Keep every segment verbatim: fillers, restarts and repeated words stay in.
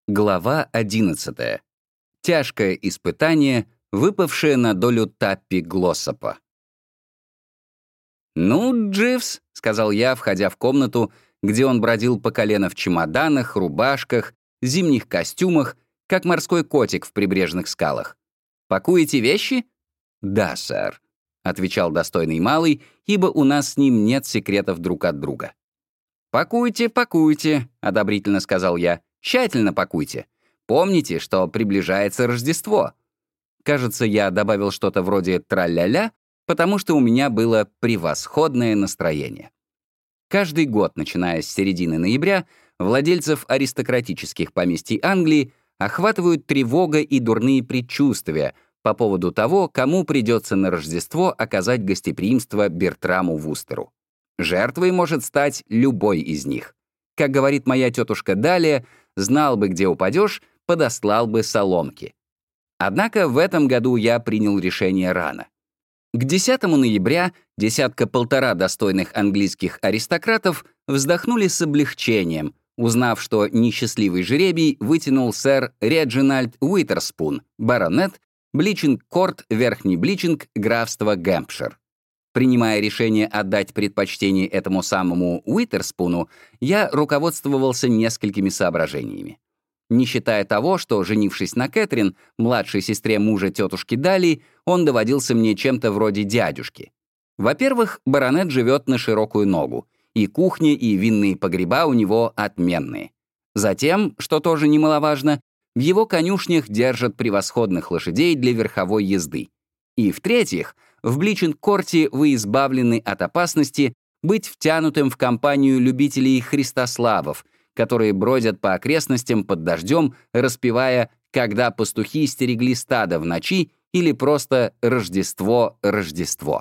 Глава одиннадцатая. Тяжкое испытание, выпавшее на долю Таппи Глоссопа. «Ну, Дживс», — сказал я, входя в комнату, где он бродил по колено в чемоданах, рубашках, зимних костюмах, как морской котик в прибрежных скалах. «Пакуете вещи?» «Да, сэр», — отвечал достойный малый, ибо у нас с ним нет секретов друг от друга. «Пакуйте, пакуйте», — одобрительно сказал я. «Тщательно пакуйте. Помните, что приближается Рождество». Кажется, я добавил что-то вроде «тра-ля-ля», потому что у меня было превосходное настроение. Каждый год, начиная с середины ноября, владельцев аристократических поместий Англии охватывают тревога и дурные предчувствия по поводу того, кому придется на Рождество оказать гостеприимство Бертраму Вустеру. Жертвой может стать любой из них. Как говорит моя тетушка Далия, знал бы, где упадешь, подослал бы соломки. Однако в этом году я принял решение рано. К десятому ноября десятка-полтора достойных английских аристократов вздохнули с облегчением, узнав, что несчастливый жребий вытянул сэр Реджинальд Уитерспун, баронет, Бличинг-Корт, Верхний Бличинг, графство Гэмпшир. Принимая решение отдать предпочтение этому самому Уитерспуну, я руководствовался несколькими соображениями. Не считая того, что, женившись на Кэтрин, младшей сестре мужа тетушки Дали, он доводился мне чем-то вроде дядюшки. Во-первых, баронет живет на широкую ногу, и кухня, и винные погреба у него отменные. Затем, что тоже немаловажно, в его конюшнях держат превосходных лошадей для верховой езды. И, в-третьих, в Бличинг-Корте вы избавлены от опасности быть втянутым в компанию любителей христославов, которые бродят по окрестностям под дождем, распевая «Когда пастухи стерегли стадо в ночи» или просто «Рождество, Рождество».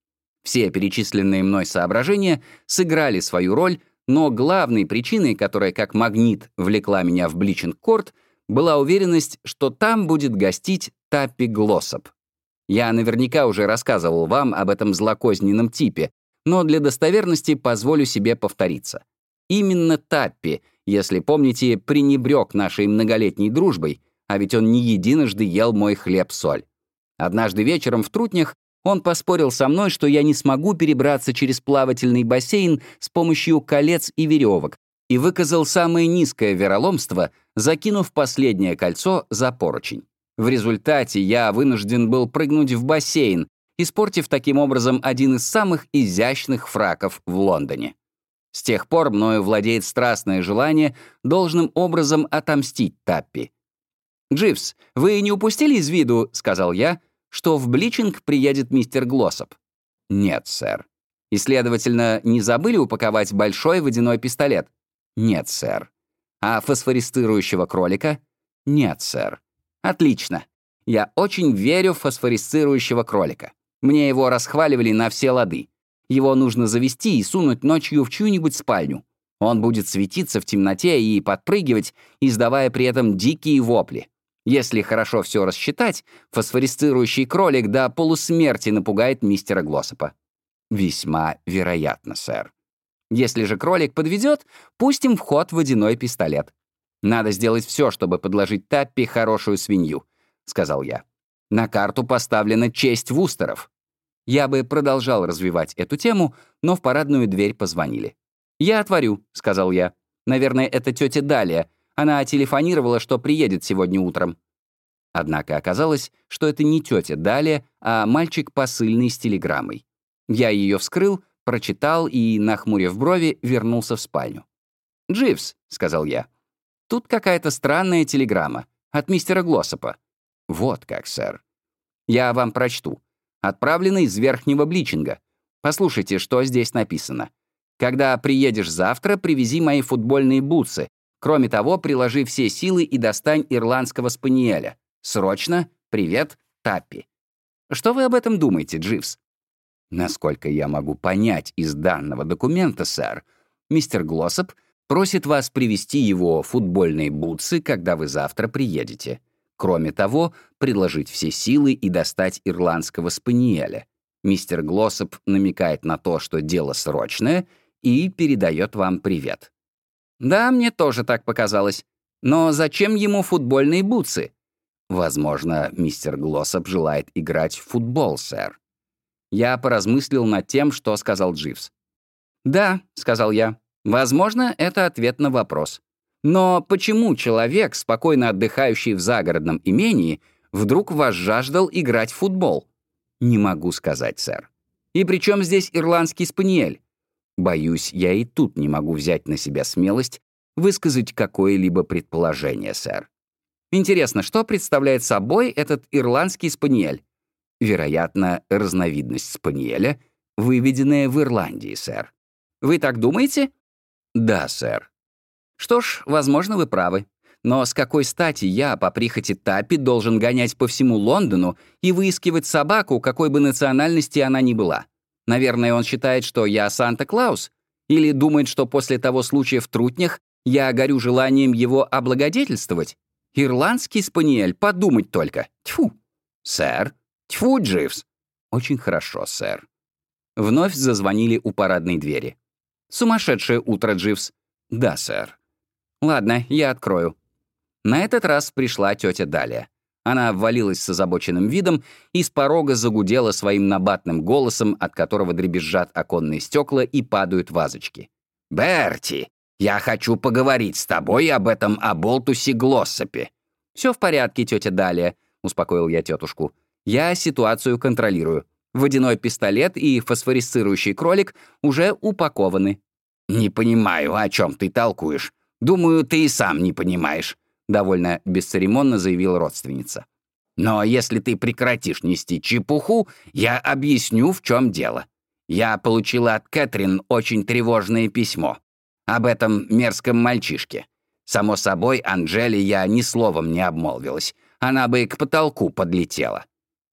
Все перечисленные мной соображения сыграли свою роль, но главной причиной, которая как магнит влекла меня в Бличинг-Корт, была уверенность, что там будет гостить Таппи Глоссоп. Я наверняка уже рассказывал вам об этом злокозненном типе, но для достоверности позволю себе повториться. Именно Таппи, если помните, пренебрег нашей многолетней дружбой, а ведь он не единожды ел мой хлеб-соль. Однажды вечером в Трутнях он поспорил со мной, что я не смогу перебраться через плавательный бассейн с помощью колец и веревок, и выказал самое низкое вероломство, закинув последнее кольцо за поручень. В результате я вынужден был прыгнуть в бассейн, испортив таким образом один из самых изящных фраков в Лондоне. С тех пор мною владеет страстное желание должным образом отомстить Таппи. «Дживс, вы не упустили из виду, — сказал я, — что в Бличинг приедет мистер Глоссоп?» «Нет, сэр». «И, следовательно, не забыли упаковать большой водяной пистолет?» «Нет, сэр». «А фосфорисцирующего кролика?» «Нет, сэр». «Отлично. Я очень верю в фосфорисцирующего кролика. Мне его расхваливали на все лады. Его нужно завести и сунуть ночью в чью-нибудь спальню. Он будет светиться в темноте и подпрыгивать, издавая при этом дикие вопли. Если хорошо все рассчитать, фосфорисцирующий кролик до полусмерти напугает мистера Глоссопа». «Весьма вероятно, сэр». «Если же кролик подведет, пустим в ход водяной пистолет. Надо сделать все, чтобы подложить Таппи хорошую свинью», — сказал я. «На карту поставлена честь Вустеров». Я бы продолжал развивать эту тему, но в парадную дверь позвонили. «Я отворю», — сказал я. «Наверное, это тетя Далия. Она телефонировала, что приедет сегодня утром». Однако оказалось, что это не тетя Далия, а мальчик посыльный с телеграммой. Я ее вскрыл, прочитал и, нахмурив брови, вернулся в спальню. «Дживс», — сказал я, — «тут какая-то странная телеграмма от мистера Глоссопа». «Вот как, сэр». «Я вам прочту. Отправлено из Верхнего Бличинга. Послушайте, что здесь написано. Когда приедешь завтра, привези мои футбольные бутсы. Кроме того, приложи все силы и достань ирландского спаниеля. Срочно. Привет, Таппи». Что вы об этом думаете, Дживс? «Насколько я могу понять из данного документа, сэр, мистер Глоссоп просит вас привезти его футбольные бутсы, когда вы завтра приедете. Кроме того, предложить все силы и достать ирландского спаниеля. Мистер Глоссоп намекает на то, что дело срочное, и передает вам привет». «Да, мне тоже так показалось. Но зачем ему футбольные бутсы? Возможно, мистер Глоссоп желает играть в футбол, сэр. Я поразмыслил над тем, что сказал Дживс. «Да», — сказал я, — «возможно, это ответ на вопрос. Но почему человек, спокойно отдыхающий в загородном имении, вдруг возжаждал играть в футбол? Не могу сказать, сэр. И при чем здесь ирландский спаниель? Боюсь, я и тут не могу взять на себя смелость высказать какое-либо предположение, сэр. Интересно, что представляет собой этот ирландский спаниель? Вероятно, разновидность спаниеля, выведенная в Ирландии, сэр. Вы так думаете? Да, сэр. Что ж, возможно, вы правы. Но с какой стати я, по прихоти Таппи, должен гонять по всему Лондону и выискивать собаку, какой бы национальности она ни была? Наверное, он считает, что я Санта-Клаус? Или думает, что после того случая в Трутнях я горю желанием его облагодетельствовать? Ирландский спаниель, подумать только. Тьфу! Сэр? Тьфу, Дживс! Очень хорошо, сэр. Вновь зазвонили у парадной двери. «Сумасшедшее утро, Дживс». «Да, сэр». «Ладно, я открою». На этот раз пришла тетя Далия. Она ввалилась с озабоченным видом и с порога загудела своим набатным голосом, от которого дребезжат оконные стекла и падают вазочки. «Берти, я хочу поговорить с тобой об этом оболтусе Глоссопе». «Все в порядке, тетя Далия», — успокоил я тетушку. «Я ситуацию контролирую. Водяной пистолет и фосфорисцирующий кролик уже упакованы». «Не понимаю, о чем ты толкуешь. Думаю, ты и сам не понимаешь», — довольно бесцеремонно заявила родственница. «Но если ты прекратишь нести чепуху, я объясню, в чем дело. Я получила от Кэтрин очень тревожное письмо об этом мерзком мальчишке. Само собой, Анжеле я ни словом не обмолвилась. Она бы к потолку подлетела».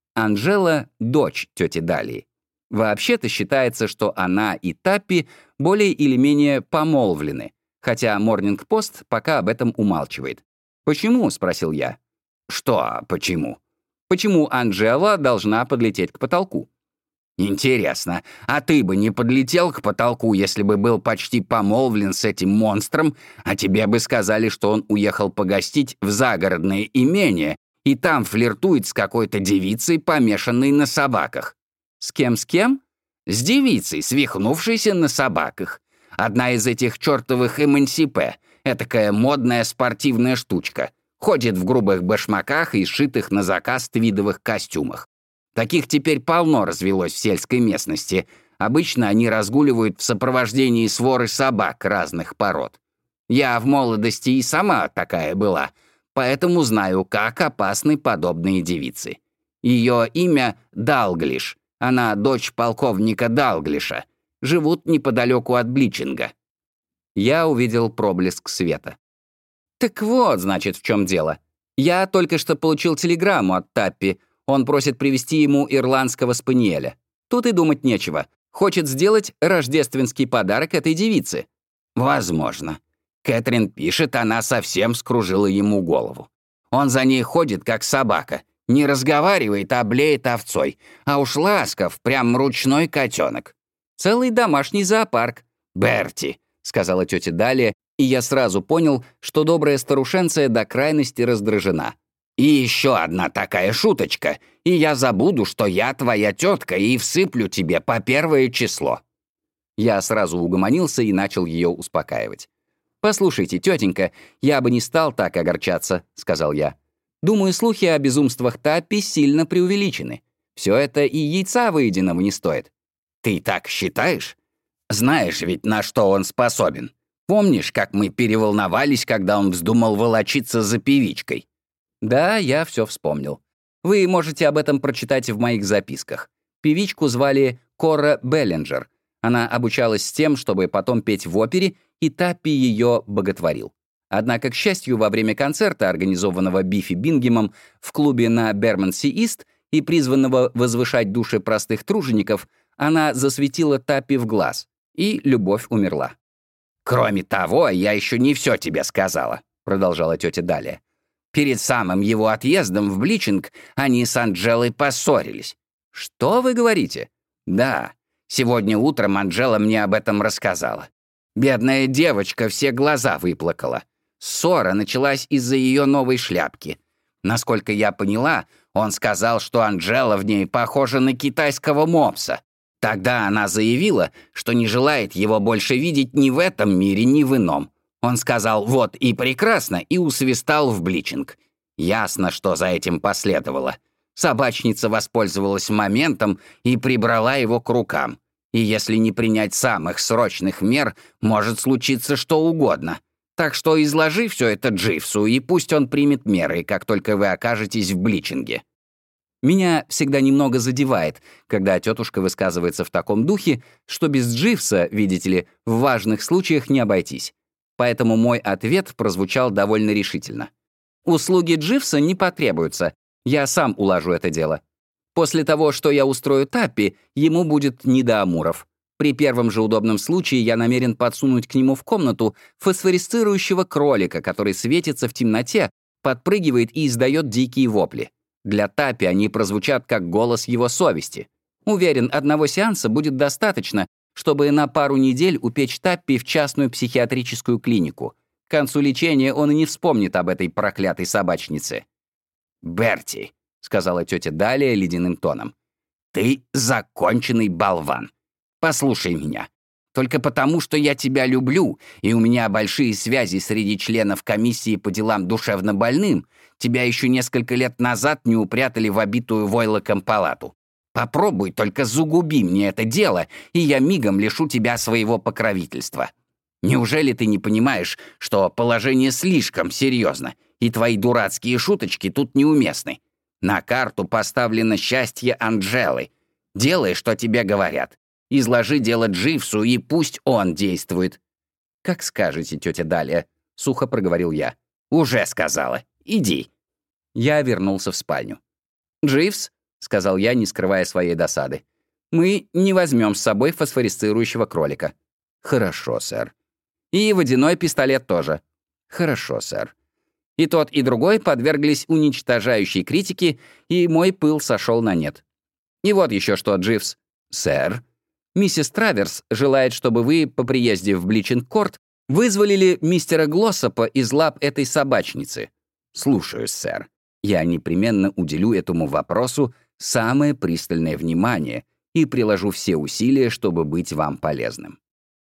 Анжела — дочь тети Далии. Вообще-то считается, что она и Таппи более или менее помолвлены, хотя Морнинг-Пост пока об этом умалчивает. «Почему?» — спросил я. «Что почему?» «Почему Анжела должна подлететь к потолку?» «Интересно, а ты бы не подлетел к потолку, если бы был почти помолвлен с этим монстром, а тебе бы сказали, что он уехал погостить в загородное имение и там флиртует с какой-то девицей, помешанной на собаках?» «С кем, с кем?» «С девицей, свихнувшейся на собаках. Одна из этих чертовых эмансипе, этакая модная спортивная штучка, ходит в грубых башмаках и сшитых на заказ твидовых костюмах. Таких теперь полно развелось в сельской местности. Обычно они разгуливают в сопровождении своры собак разных пород. Я в молодости и сама такая была, поэтому знаю, как опасны подобные девицы. Ее имя Далглиш. Она дочь полковника Далглиша. Живут неподалеку от Бличинга». Я увидел проблеск света. «Так вот, значит, в чем дело. Я только что получил телеграмму от Таппи. Он просит привезти ему ирландского спаниеля. Тут и думать нечего. Хочет сделать рождественский подарок этой девице». «Возможно. Кэтрин пишет, она совсем скружила ему голову. Он за ней ходит, как собака. Не разговаривает, а блеет овцой. А уж ласков, прям ручной котенок. Целый домашний зоопарк. Берти», — сказала тетя Далия, и я сразу понял, что добрая старушенция до крайности раздражена. «И еще одна такая шуточка, и я забуду, что я твоя тетка, и всыплю тебе по первое число». Я сразу угомонился и начал ее успокаивать. «Послушайте, тетенька, я бы не стал так огорчаться», — сказал я. «Думаю, слухи о безумствах Таппи сильно преувеличены. Все это и яйца выеденного не стоит». «Ты так считаешь? Знаешь ведь, на что он способен. Помнишь, как мы переволновались, когда он вздумал волочиться за певичкой?» «Да, я все вспомнил. Вы можете об этом прочитать в моих записках. Певичку звали Кора Беллинджер. Она обучалась с тем, чтобы потом петь в опере, и Таппи ее боготворил. Однако, к счастью, во время концерта, организованного Биффи Бингемом в клубе на Бермонси-Ист и призванного возвышать души простых тружеников, она засветила Таппи в глаз, и любовь умерла. «Кроме того, я еще не все тебе сказала», — продолжала тетя Далия. «Перед самым его отъездом в Бличинг они с Анджелой поссорились». «Что вы говорите?» «Да. Сегодня утром Анджела мне об этом рассказала. Бедная девочка все глаза выплакала. Ссора началась из-за ее новой шляпки. Насколько я поняла, он сказал, что Анджела в ней похожа на китайского мопса. Тогда она заявила, что не желает его больше видеть ни в этом мире, ни в ином. Он сказал «вот и прекрасно» и усвистал в бличинг. Ясно, что за этим последовало. Собачница воспользовалась моментом и прибрала его к рукам. И если не принять самых срочных мер, может случиться что угодно. Так что изложи все это Дживсу, и пусть он примет меры, как только вы окажетесь в бличинге. Меня всегда немного задевает, когда тетушка высказывается в таком духе, что без Дживса, видите ли, в важных случаях не обойтись. Поэтому мой ответ прозвучал довольно решительно. Услуги Дживса не потребуются, я сам улажу это дело. После того, что я устрою Таппи, ему будет не до амуров. При первом же удобном случае я намерен подсунуть к нему в комнату фосфорисцирующего кролика, который светится в темноте, подпрыгивает и издает дикие вопли. Для Таппи они прозвучат как голос его совести. Уверен, одного сеанса будет достаточно, чтобы на пару недель упечь Таппи в частную психиатрическую клинику. К концу лечения он и не вспомнит об этой проклятой собачнице. «Берти», — сказала тетя Далия ледяным тоном, — «ты законченный болван. Послушай меня. Только потому, что я тебя люблю, и у меня большие связи среди членов комиссии по делам душевнобольным, тебя еще несколько лет назад не упрятали в обитую войлоком палату. Попробуй, только загуби мне это дело, и я мигом лишу тебя своего покровительства. Неужели ты не понимаешь, что положение слишком серьезно, и твои дурацкие шуточки тут неуместны? На карту поставлено счастье Анджелы. Делай, что тебе говорят. Изложи дело Дживсу, и пусть он действует». «Как скажете, тетя Далия», — сухо проговорил я. «Уже сказала. Иди». Я вернулся в спальню. «Дживс», — сказал я, не скрывая своей досады, — «мы не возьмем с собой фосфорисцирующего кролика». «Хорошо, сэр». «И водяной пистолет тоже». «Хорошо, сэр». И тот, и другой подверглись уничтожающей критике, и мой пыл сошел на нет. «И вот еще что, Дживс». «Сэр». «Миссис Траверс желает, чтобы вы по приезде в Бличинг-Корт вызволили мистера Глоссопа из лап этой собачницы». «Слушаюсь, сэр. Я непременно уделю этому вопросу самое пристальное внимание и приложу все усилия, чтобы быть вам полезным».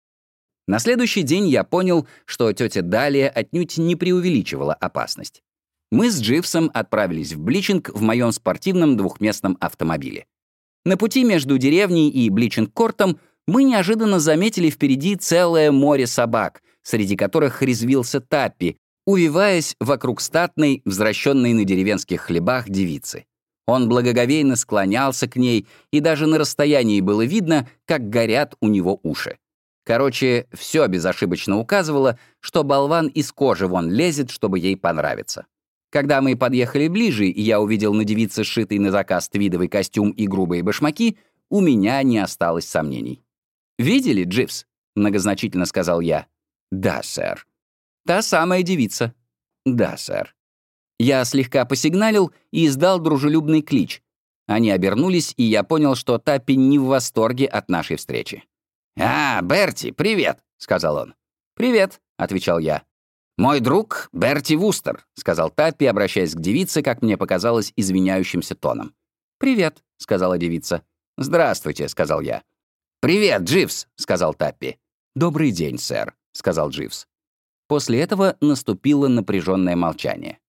На следующий день я понял, что тетя Далия отнюдь не преувеличивала опасность. Мы с Дживсом отправились в Бличинг в моем спортивном двухместном автомобиле. На пути между деревней и Бличинг-Кортом мы неожиданно заметили впереди целое море собак, среди которых резвился Таппи, увиваясь вокруг статной, взращенной на деревенских хлебах девицы. Он благоговейно склонялся к ней, и даже на расстоянии было видно, как горят у него уши. Короче, все безошибочно указывало, что болван из кожи вон лезет, чтобы ей понравиться. Когда мы подъехали ближе, и я увидел на девице сшитый на заказ твидовый костюм и грубые башмаки, у меня не осталось сомнений. «Видели, Дживс?» — многозначительно сказал я. «Да, сэр». «Та самая девица». «Да, сэр». Я слегка посигналил и издал дружелюбный клич. Они обернулись, и я понял, что Таппи не в восторге от нашей встречи. «А, Берти, привет», — сказал он. «Привет», — отвечал я. «Мой друг Берти Вустер», — сказал Таппи, обращаясь к девице, как мне показалось, извиняющимся тоном. «Привет», — сказала девица. «Здравствуйте», — сказал я. «Привет, Дживс», — сказал Таппи. «Добрый день, сэр», — сказал Дживс. После этого наступило напряженное молчание.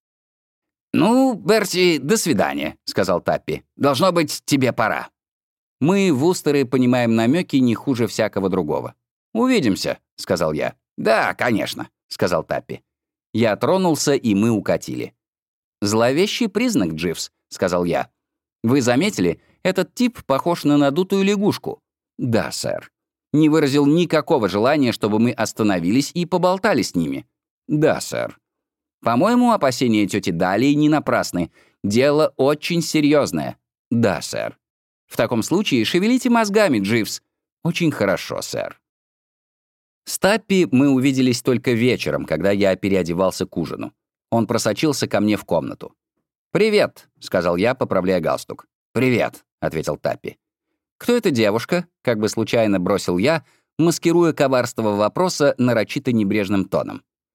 «Ну, Берти, до свидания», — сказал Таппи. «Должно быть, тебе пора». Мы, Вустеры, понимаем намеки не хуже всякого другого. «Увидимся», — сказал я. «Да, конечно», — сказал Таппи. Я тронулся, и мы укатили. «Зловещий признак, Дживс», — сказал я. «Вы заметили, этот тип похож на надутую лягушку?» «Да, сэр». «Не выразил никакого желания, чтобы мы остановились и поболтали с ними?» «Да, сэр». «По-моему, опасения тети Далии не напрасны. Дело очень серьезное». «Да, сэр». «В таком случае шевелите мозгами, Дживс». «Очень хорошо, сэр». С Таппи мы увиделись только вечером, когда я переодевался к ужину. Он просочился ко мне в комнату. «Привет», — сказал я, поправляя галстук. «Привет», — ответил Таппи. «Кто эта девушка?» — как бы случайно бросил я, маскируя коварство вопроса нарочито небрежным тоном.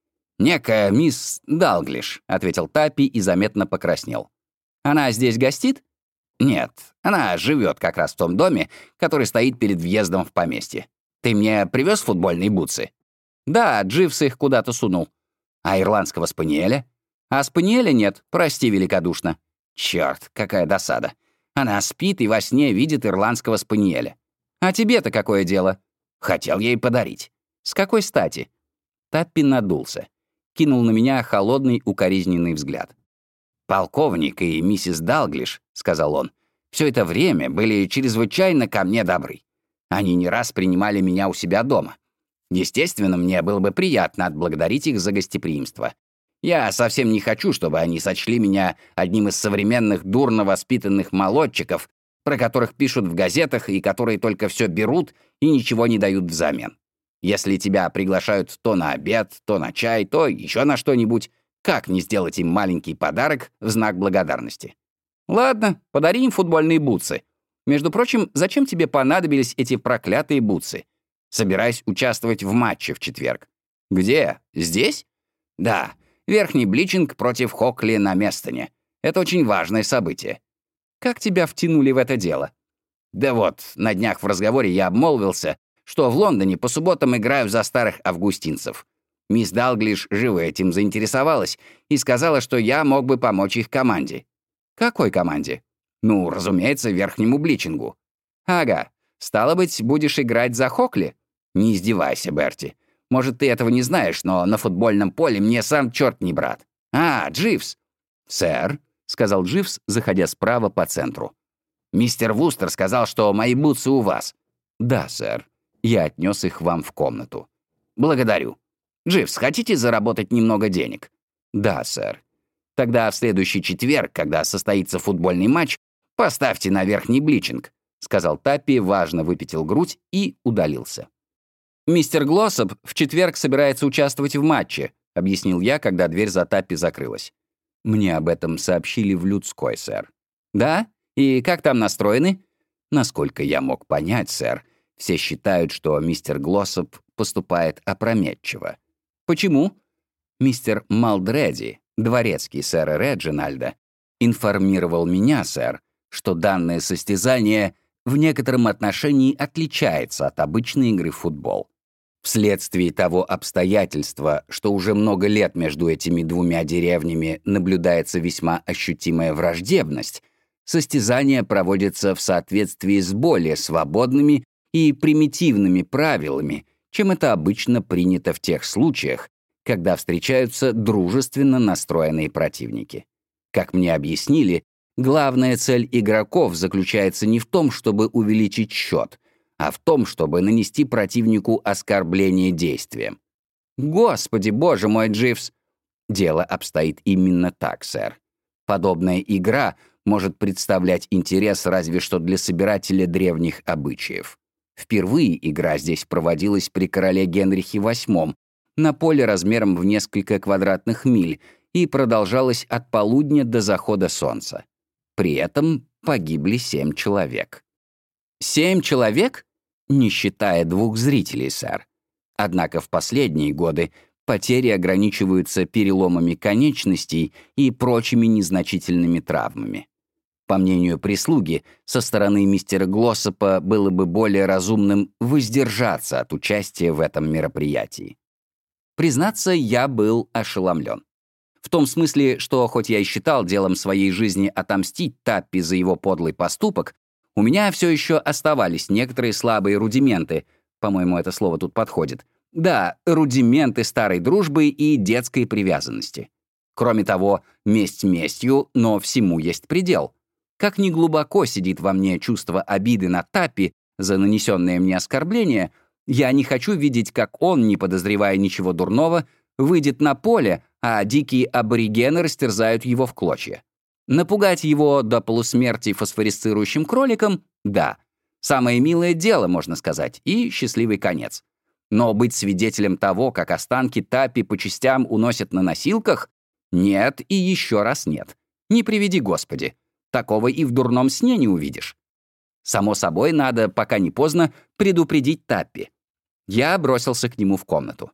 «Некая мисс Далглиш», — ответил Таппи и заметно покраснел. «Она здесь гостит?» «Нет, она живет как раз в том доме, который стоит перед въездом в поместье. Ты мне привез футбольные бутсы?» «Да, Дживс их куда-то сунул». «А ирландского спаниеля?» «А спаниеля нет, прости великодушно». «Чёрт, какая досада. Она спит и во сне видит ирландского спаниеля». «А тебе-то какое дело?» «Хотел ей подарить». «С какой стати?» Таппи надулся. Кинул на меня холодный укоризненный взгляд. «Полковник и миссис Далглиш», — сказал он, — «все это время были чрезвычайно ко мне добры. Они не раз принимали меня у себя дома. Естественно, мне было бы приятно отблагодарить их за гостеприимство. Я совсем не хочу, чтобы они сочли меня одним из современных дурно воспитанных молодчиков, про которых пишут в газетах и которые только все берут и ничего не дают взамен. Если тебя приглашают то на обед, то на чай, то еще на что-нибудь, как не сделать им маленький подарок в знак благодарности? Ладно, подари им футбольные бутсы. Между прочим, зачем тебе понадобились эти проклятые бутсы? Собираюсь участвовать в матче в четверг. Где? Здесь? Да, верхний бличинг против Хокли на Месстоне. Это очень важное событие. Как тебя втянули в это дело? Да вот, на днях в разговоре я обмолвился, что в Лондоне по субботам играю за старых августинцев. Мисс Далглиш живо этим заинтересовалась и сказала, что я мог бы помочь их команде. Какой команде? Ну, разумеется, верхнему бличингу. Ага, стало быть, будешь играть за Хокли? Не издевайся, Берти. Может, ты этого не знаешь, но на футбольном поле мне сам черт не брат. А, Дживс. Сэр, — сказал Дживс, заходя справа по центру. «Мистер Вустер сказал, что мои бутсы у вас». «Да, сэр. Я отнес их вам в комнату». «Благодарю. Дживс, хотите заработать немного денег?» «Да, сэр». «Тогда в следующий четверг, когда состоится футбольный матч, поставьте на верхний бличинг», — сказал Таппи, важно выпятил грудь и удалился. «Мистер Глоссоп в четверг собирается участвовать в матче», — объяснил я, когда дверь за Таппи закрылась. «Мне об этом сообщили в людской, сэр». «Да? И как там настроены?» «Насколько я мог понять, сэр, все считают, что мистер Глоссоп поступает опрометчиво». «Почему?» «Мистер Малдреди, дворецкий сэра Реджинальда, информировал меня, сэр, что данное состязание в некотором отношении отличается от обычной игры в футбол. Вследствие того обстоятельства, что уже много лет между этими двумя деревнями наблюдается весьма ощутимая враждебность, состязание проводится в соответствии с более свободными и примитивными правилами, чем это обычно принято в тех случаях, когда встречаются дружественно настроенные противники. Как мне объяснили, главная цель игроков заключается не в том, чтобы увеличить счет, а в том, чтобы нанести противнику оскорбление действием. Господи, боже мой, Дживс! Дело обстоит именно так, сэр. Подобная игра может представлять интерес разве что для собирателя древних обычаев. Впервые игра здесь проводилась при короле Генрихе восьмом на поле размером в несколько квадратных миль и продолжалась от полудня до захода солнца. При этом погибли семь человек. Семь человек? Не считая двух зрителей, сэр. Однако в последние годы потери ограничиваются переломами конечностей и прочими незначительными травмами. По мнению прислуги, со стороны мистера Глоссопа было бы более разумным воздержаться от участия в этом мероприятии. Признаться, я был ошеломлен. В том смысле, что хоть я и считал делом своей жизни отомстить Таппи за его подлый поступок, у меня все еще оставались некоторые слабые рудименты, по-моему, это слово тут подходит. Да, рудименты старой дружбы и детской привязанности. Кроме того, месть местью, но всему есть предел. Как ни глубоко сидит во мне чувство обиды на Таппи за нанесенное мне оскорбление, я не хочу видеть, как он, не подозревая ничего дурного, выйдет на поле, а дикие аборигены растерзают его в клочья. Напугать его до полусмерти фосфорисцирующим кроликом — да. Самое милое дело, можно сказать, и счастливый конец. Но быть свидетелем того, как останки Таппи по частям уносят на носилках — нет и еще раз нет. Не приведи Господи. Такого и в дурном сне не увидишь. Само собой, надо, пока не поздно, предупредить Таппи. Я бросился к нему в комнату.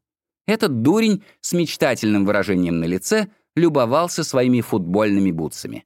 Этот дурень с мечтательным выражением на лице любовался своими футбольными бутсами.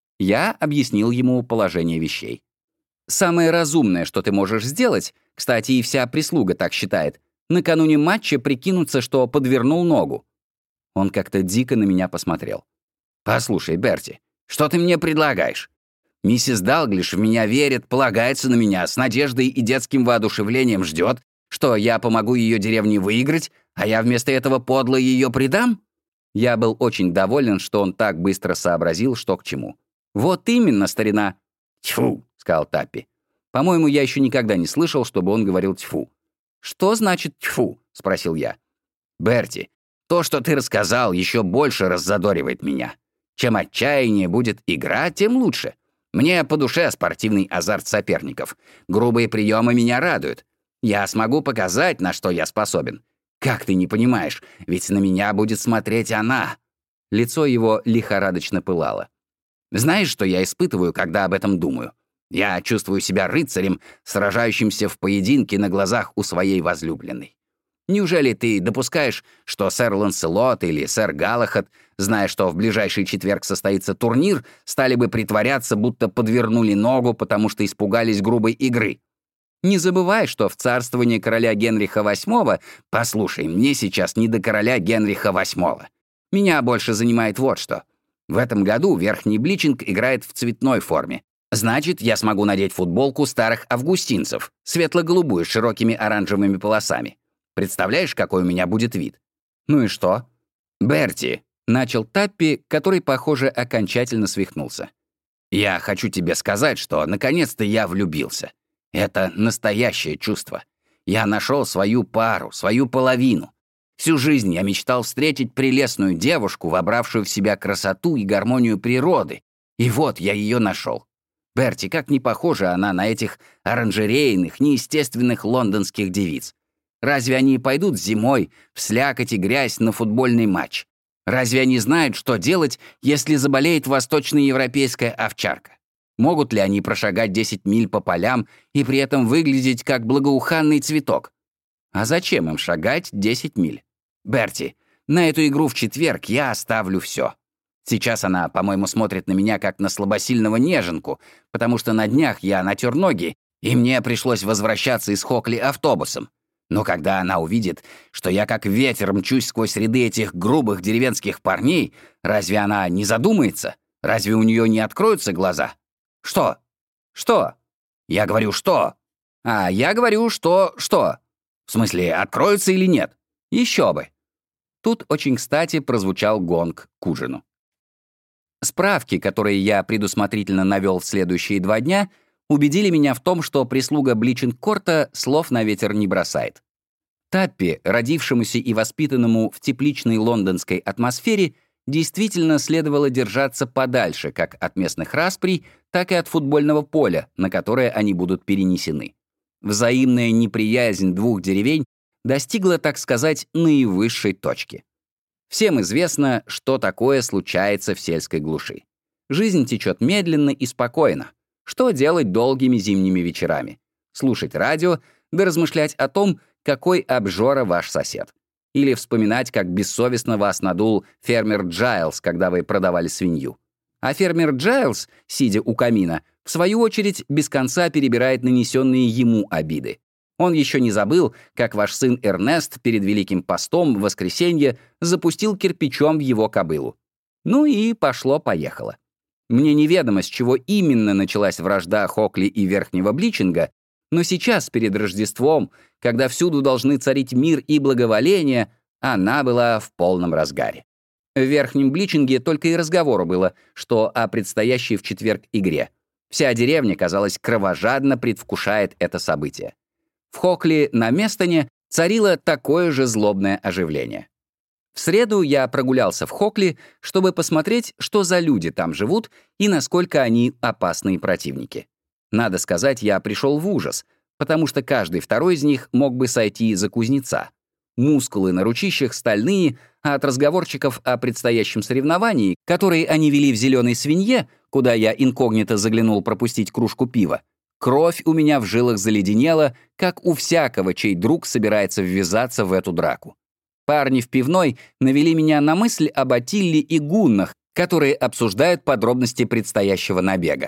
Я объяснил ему положение вещей. «Самое разумное, что ты можешь сделать, кстати, и вся прислуга так считает, накануне матча прикинуться, что подвернул ногу». Он как-то дико на меня посмотрел. «Послушай, Берти, что ты мне предлагаешь? Миссис Далглиш в меня верит, полагается на меня, с надеждой и детским воодушевлением ждет, что я помогу ее деревне выиграть, а я вместо этого подло ее предам?» Я был очень доволен, что он так быстро сообразил, что к чему. «Вот именно, старина!» «Тьфу!» — сказал Таппи. По-моему, я еще никогда не слышал, чтобы он говорил «тьфу». «Что значит «тьфу»?» — спросил я. «Берти, то, что ты рассказал, еще больше раззадоривает меня. Чем отчаяннее будет игра, тем лучше. Мне по душе спортивный азарт соперников. Грубые приемы меня радуют. Я смогу показать, на что я способен. Как ты не понимаешь, ведь на меня будет смотреть она». Лицо его лихорадочно пылало. «Знаешь, что я испытываю, когда об этом думаю? Я чувствую себя рыцарем, сражающимся в поединке на глазах у своей возлюбленной. Неужели ты допускаешь, что сэр Ланселот или сэр Галахад, зная, что в ближайший четверг состоится турнир, стали бы притворяться, будто подвернули ногу, потому что испугались грубой игры? Не забывай, что в царствовании короля Генриха восьмого... Послушай, мне сейчас не до короля Генриха восьмого. Меня больше занимает вот что. В этом году верхний Бличинг играет в цветной форме. Значит, я смогу надеть футболку старых августинцев, светло-голубую с широкими оранжевыми полосами. Представляешь, какой у меня будет вид? Ну и что? Берти, начал Таппи, который, похоже, окончательно свихнулся. Я хочу тебе сказать, что наконец-то я влюбился. Это настоящее чувство. Я нашел свою пару, свою половину. Всю жизнь я мечтал встретить прелестную девушку, вобравшую в себя красоту и гармонию природы. И вот я ее нашел. Берти, как не похожа она на этих оранжерейных, неестественных лондонских девиц. Разве они пойдут зимой в слякоть и грязь на футбольный матч? Разве они знают, что делать, если заболеет восточноевропейская овчарка? Могут ли они прошагать десять миль по полям и при этом выглядеть как благоуханный цветок? А зачем им шагать десять миль? Берти, на эту игру в четверг я оставлю все. Сейчас она, по-моему, смотрит на меня как на слабосильного неженку, потому что на днях я натер ноги, и мне пришлось возвращаться из Хокли автобусом. Но когда она увидит, что я как ветер мчусь сквозь ряды этих грубых деревенских парней, разве она не задумается? Разве у нее не откроются глаза? Что? Что? Я говорю, что? А я говорю, что... Что? В смысле, откроются или нет? Еще бы. Тут очень кстати прозвучал гонг к ужину. Справки, которые я предусмотрительно навел в следующие два дня, убедили меня в том, что прислуга Бличинг-Корта слов на ветер не бросает. Таппи, родившемуся и воспитанному в тепличной лондонской атмосфере, действительно следовало держаться подальше как от местных расприй, так и от футбольного поля, на которое они будут перенесены. Взаимная неприязнь двух деревень достигла, так сказать, наивысшей точки. Всем известно, что такое случается в сельской глуши. Жизнь течет медленно и спокойно. Что делать долгими зимними вечерами? Слушать радио, да размышлять о том, какой обжора ваш сосед. Или вспоминать, как бессовестно вас надул фермер Джайлз, когда вы продавали свинью. А фермер Джайлз, сидя у камина, в свою очередь без конца перебирает нанесенные ему обиды. Он еще не забыл, как ваш сын Эрнест перед Великим постом в воскресенье запустил кирпичом в его кобылу. Ну и пошло-поехало. Мне неведомо, с чего именно началась вражда Хокли и Верхнего Бличинга, но сейчас, перед Рождеством, когда всюду должны царить мир и благоволение, она была в полном разгаре. В Верхнем Бличинге только и разговору было, что о предстоящей в четверг игре. Вся деревня, казалось, кровожадно предвкушает это событие. В Хокли на Местоне царило такое же злобное оживление. В среду я прогулялся в Хокли, чтобы посмотреть, что за люди там живут и насколько они опасные противники. Надо сказать, я пришел в ужас, потому что каждый второй из них мог бы сойти за кузнеца. Мускулы на ручищах стальные, а от разговорчиков о предстоящем соревновании, которые они вели в «Зеленой свинье», куда я инкогнито заглянул пропустить кружку пива, кровь у меня в жилах заледенела, как у всякого, чей друг собирается ввязаться в эту драку. Парни в пивной навели меня на мысль об Атилле и гуннах, которые обсуждают подробности предстоящего набега.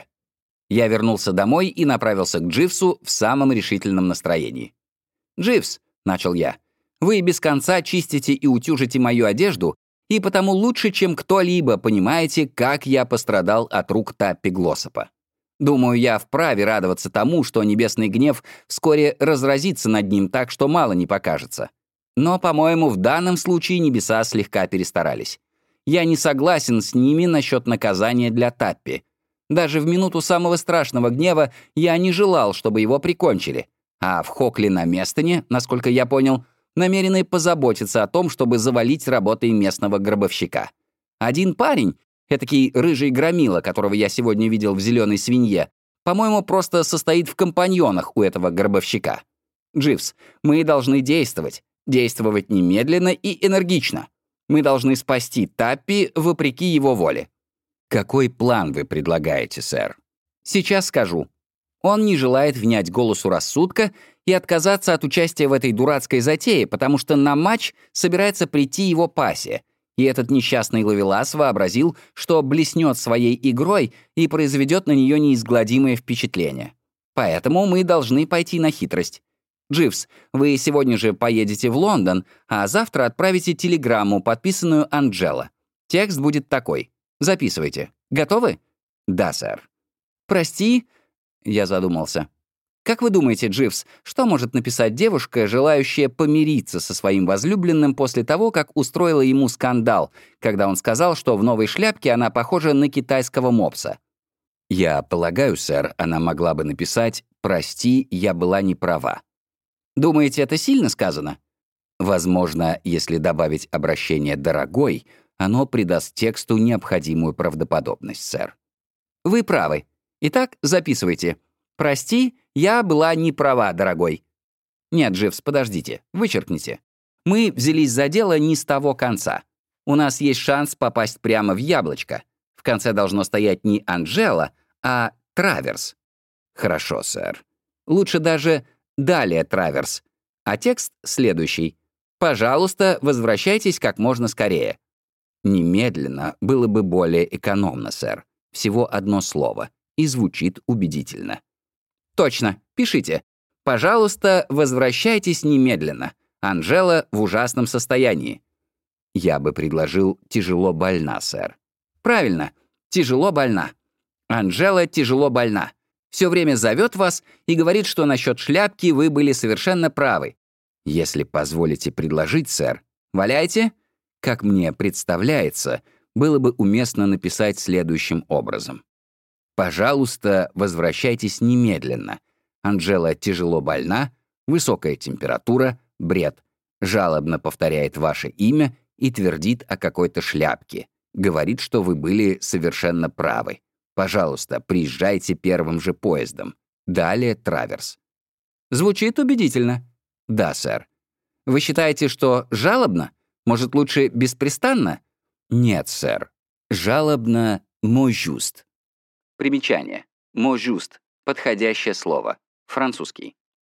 Я вернулся домой и направился к Дживсу в самом решительном настроении. «Дживс», — начал я, — «вы без конца чистите и утюжите мою одежду, и потому лучше, чем кто-либо, понимаете, как я пострадал от рук Таппи Глоссопа. Думаю, я вправе радоваться тому, что небесный гнев вскоре разразится над ним так, что мало не покажется. Но, по-моему, в данном случае небеса слегка перестарались. Я не согласен с ними насчет наказания для Таппи. Даже в минуту самого страшного гнева я не желал, чтобы его прикончили. А в Хокли на Местоне, насколько я понял, намерены позаботиться о том, чтобы завалить работой местного гробовщика. Один парень, этакий рыжий громила, которого я сегодня видел в «Зеленой свинье», по-моему, просто состоит в компаньонах у этого гробовщика. Дживс, мы должны действовать. Действовать немедленно и энергично. Мы должны спасти Таппи вопреки его воле. Какой план вы предлагаете, сэр? Сейчас скажу. Он не желает внять голосу рассудка и отказаться от участия в этой дурацкой затее, потому что на матч собирается прийти его пассия, и этот несчастный ловелас вообразил, что блеснет своей игрой и произведет на нее неизгладимое впечатление. Поэтому мы должны пойти на хитрость. Дживс, вы сегодня же поедете в Лондон, а завтра отправите телеграмму, подписанную Анджело. Текст будет такой. Записывайте. Готовы? Да, сэр. Прости, я задумался. Как вы думаете, Дживс, что может написать девушка, желающая помириться со своим возлюбленным после того, как устроила ему скандал, когда он сказал, что в новой шляпке она похожа на китайского мопса? Я полагаю, сэр, она могла бы написать «Прости, я была не права». Думаете, это сильно сказано? Возможно, если добавить обращение «дорогой», оно придаст тексту необходимую правдоподобность, сэр. Вы правы. Итак, записывайте. «Прости, я была не права, дорогой». Нет, Дживс, подождите, вычеркните. Мы взялись за дело не с того конца. У нас есть шанс попасть прямо в яблочко. В конце должно стоять не Анджело, а Траверс. Хорошо, сэр. Лучше даже «Далее, Траверс». А текст следующий. «Пожалуйста, возвращайтесь как можно скорее». Немедленно было бы более экономно, сэр. Всего одно слово. И звучит убедительно. Точно. Пишите. «Пожалуйста, возвращайтесь немедленно. Анджело в ужасном состоянии». Я бы предложил «тяжело больна, сэр». Правильно. Тяжело больна. Анджело тяжело больна. Все время зовет вас и говорит, что насчет шляпки вы были совершенно правы. Если позволите предложить, сэр, валяйте. Как мне представляется, было бы уместно написать следующим образом. «Пожалуйста, возвращайтесь немедленно. Анджело тяжело больна, высокая температура, бред. Жалобно повторяет ваше имя и твердит о какой-то шляпке. Говорит, что вы были совершенно правы. Пожалуйста, приезжайте первым же поездом. Далее Траверс». Звучит убедительно. Да, сэр. Вы считаете, что жалобно? Может, лучше беспрестанно? Нет, сэр. Жалобно «mot juste». Примечание. «Mot juste» — подходящее слово. Французский.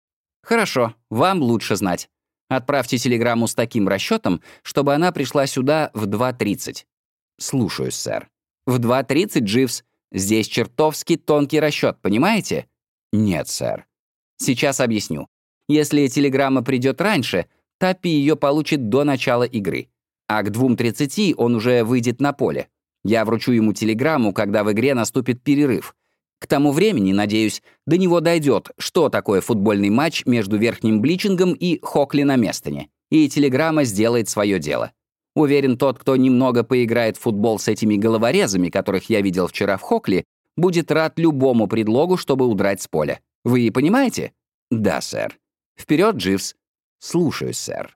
Хорошо, вам лучше знать. Отправьте телеграмму с таким расчетом, чтобы она пришла сюда в два тридцать. Слушаюсь, сэр. В два тридцать, Дживс. Здесь чертовски тонкий расчет, понимаете? Нет, сэр. Сейчас объясню. Если телеграмма придет раньше, Таппи ее получит до начала игры. А к двум тридцати он уже выйдет на поле. Я вручу ему телеграмму, когда в игре наступит перерыв. К тому времени, надеюсь, до него дойдет, что такое футбольный матч между Верхним Бличингом и Хокли на Местоне, и телеграмма сделает свое дело. Уверен, тот, кто немного поиграет в футбол с этими головорезами, которых я видел вчера в Хокли, будет рад любому предлогу, чтобы удрать с поля. Вы понимаете? Да, сэр. Вперед, Дживс. Слушаюсь, сэр.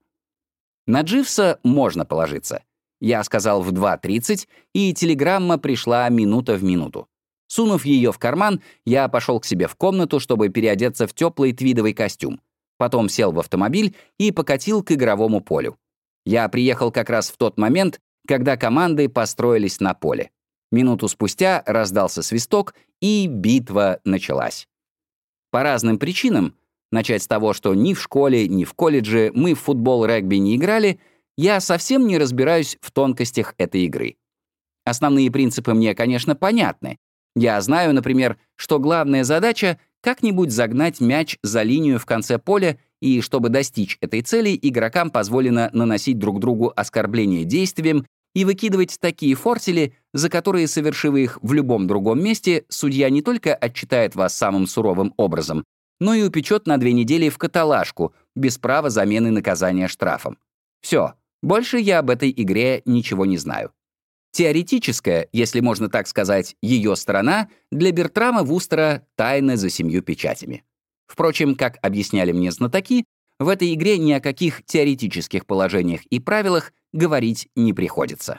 На Дживса можно положиться. Я сказал в два тридцать, и телеграмма пришла минута в минуту. Сунув ее в карман, я пошел к себе в комнату, чтобы переодеться в теплый твидовый костюм. Потом сел в автомобиль и покатил к игровому полю. Я приехал как раз в тот момент, когда команды построились на поле. Минуту спустя раздался свисток, и битва началась. По разным причинам, начать с того, что ни в школе, ни в колледже мы в футбол-регби не играли, я совсем не разбираюсь в тонкостях этой игры. Основные принципы мне, конечно, понятны. Я знаю, например, что главная задача — как-нибудь загнать мяч за линию в конце поля, и чтобы достичь этой цели, игрокам позволено наносить друг другу оскорбления действием и выкидывать такие фортели, за которые, совершив их в любом другом месте, судья не только отчитает вас самым суровым образом, но и упечет на две недели в каталажку, без права замены наказания штрафом. Все, больше я об этой игре ничего не знаю. Теоретическая, если можно так сказать, ее сторона для Бертрама Вустера тайна за семью печатями. Впрочем, как объясняли мне знатоки, в этой игре ни о каких теоретических положениях и правилах говорить не приходится.